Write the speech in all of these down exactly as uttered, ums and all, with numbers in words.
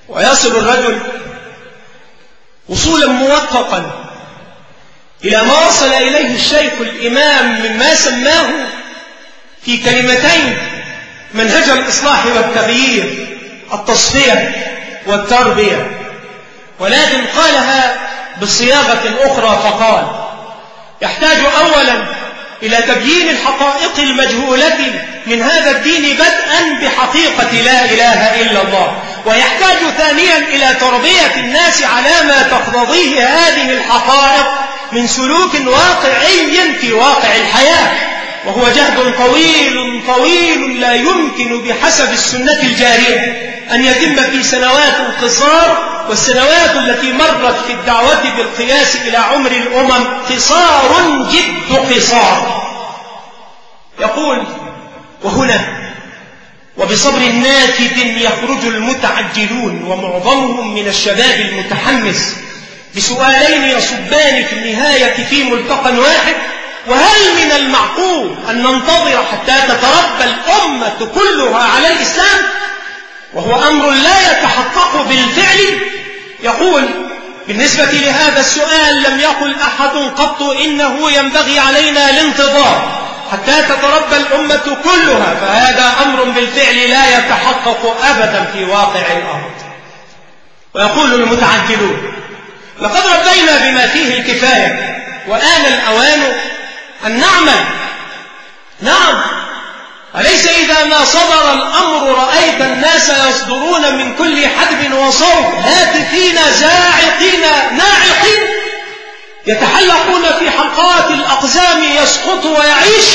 ويصل الرجل وصولا موفقا إلى ما وصل إليه الشيخ الإمام مما سماه في كلمتين منهج الإصلاح والتغيير: التصفية والتربية. ولكن قالها بصياغة أخرى فقال: يحتاج أولا إلى تبيين الحقائق المجهولة من هذا الدين بدءا بحقيقة لا إله إلا الله، ويحتاج ثانيا إلى تربية الناس على ما تقتضيه هذه الحقائق من سلوك واقعي في واقع الحياة، وهو جهد طويل طويل لا يمكن بحسب السنة الجارية أن يتم في سنوات قصار، والسنوات التي مرت في الدعوة بالقياس إلى عمر الأمم قصار جد قصار. يقول: وهنا وبصبر ناكد يخرج المتعجلون ومعظمهم من الشباب المتحمس بسؤالين يصبان في النهاية في ملتقى واحد: وهل من المعقول أن ننتظر حتى تتربى الأمة كلها على الإسلام، وهو أمر لا يتحقق بالفعل؟ يقول: بالنسبة لهذا السؤال لم يقل أحد قط إنه ينبغي علينا الانتظار حتى تتربى الأمة كلها، فهذا أمر بالفعل لا يتحقق أبدا في واقع الأرض. ويقول المتعجلون: لقد ربينا بما فيه الكفاية وآن الأوان أن نعمل. نعم، أليس إذا ما صدر الأمر رأيت الناس يصدرون من كل حدب وصوب هاتفين زاعقين ناعقين يتحلقون في حلقات الأقزام يسقط ويعيش؟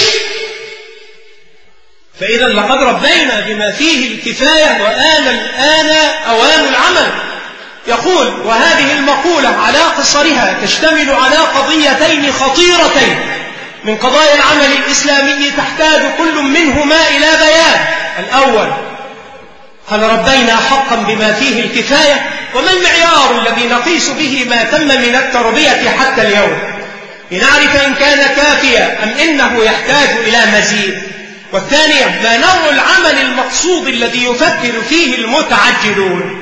فإذا لقد ربينا بما فيه الكفاية وآن الآن أوان العمل. يقول: وهذه المقولة على قصرها تشتمل على قضيتين خطيرتين من قضايا العمل الإسلامي تحتاج كل منهما إلى بيان. الأول: هل ربينا حقا بما فيه الكفاية؟ وما المعيار الذي نقيس به ما تم من التربية حتى اليوم لنعرف إن كان كافيا أم إنه يحتاج إلى مزيد؟ والثانية: ما نوع العمل المقصود الذي يفكر فيه المتعجلون؟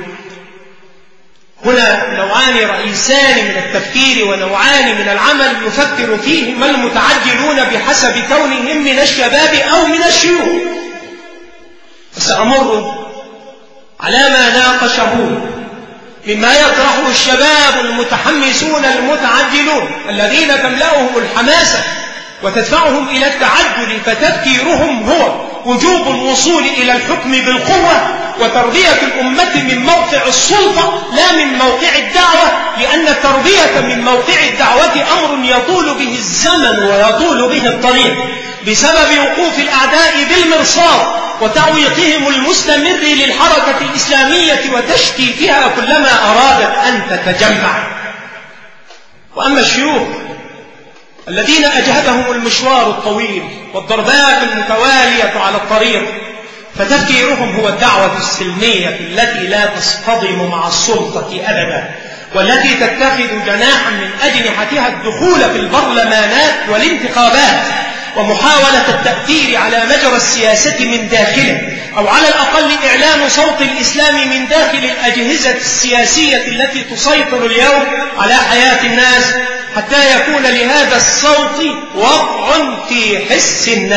هنا نوعان رئيسان من التفكير ونوعان من العمل يفكر فيهما المتعجلون بحسب كونهم من الشباب أو من الشيوخ. وسأمر على ما ناقشه مما يطرحه الشباب المتحمسون المتعجلون الذين تملأهم الحماسة وتدفعهم إلى التعجل، فتفكيرهم هو وجوب الوصول إلى الحكم بالقوة وتربية الأمة من موقع السلطة لا من موقع الدعوة، لأن التربية من موقع الدعوة أمر يطول به الزمن ويطول به الطريق بسبب وقوف الأعداء بالمرصاد وتعويقهم المستمر للحركة الإسلامية وتشتيتها كلما أرادت أن تتجمع. وأما الشيوخ الذين أجهدهم المشوار الطويل والضربات المتوالية على الطريق فتفكيرهم هو الدعوة السلمية التي لا تصطدم مع السلطة أبدا، والتي تتخذ جناحا من أجنحتها الدخول في البرلمانات والانتخابات ومحاولة التأثير على مجرى السياسة من داخله، أو على الأقل إعلان صوت الإسلام من داخل الأجهزة السياسية التي تسيطر اليوم على حياة الناس، حتى يكون لهذا الصوت وقع في حس الناس.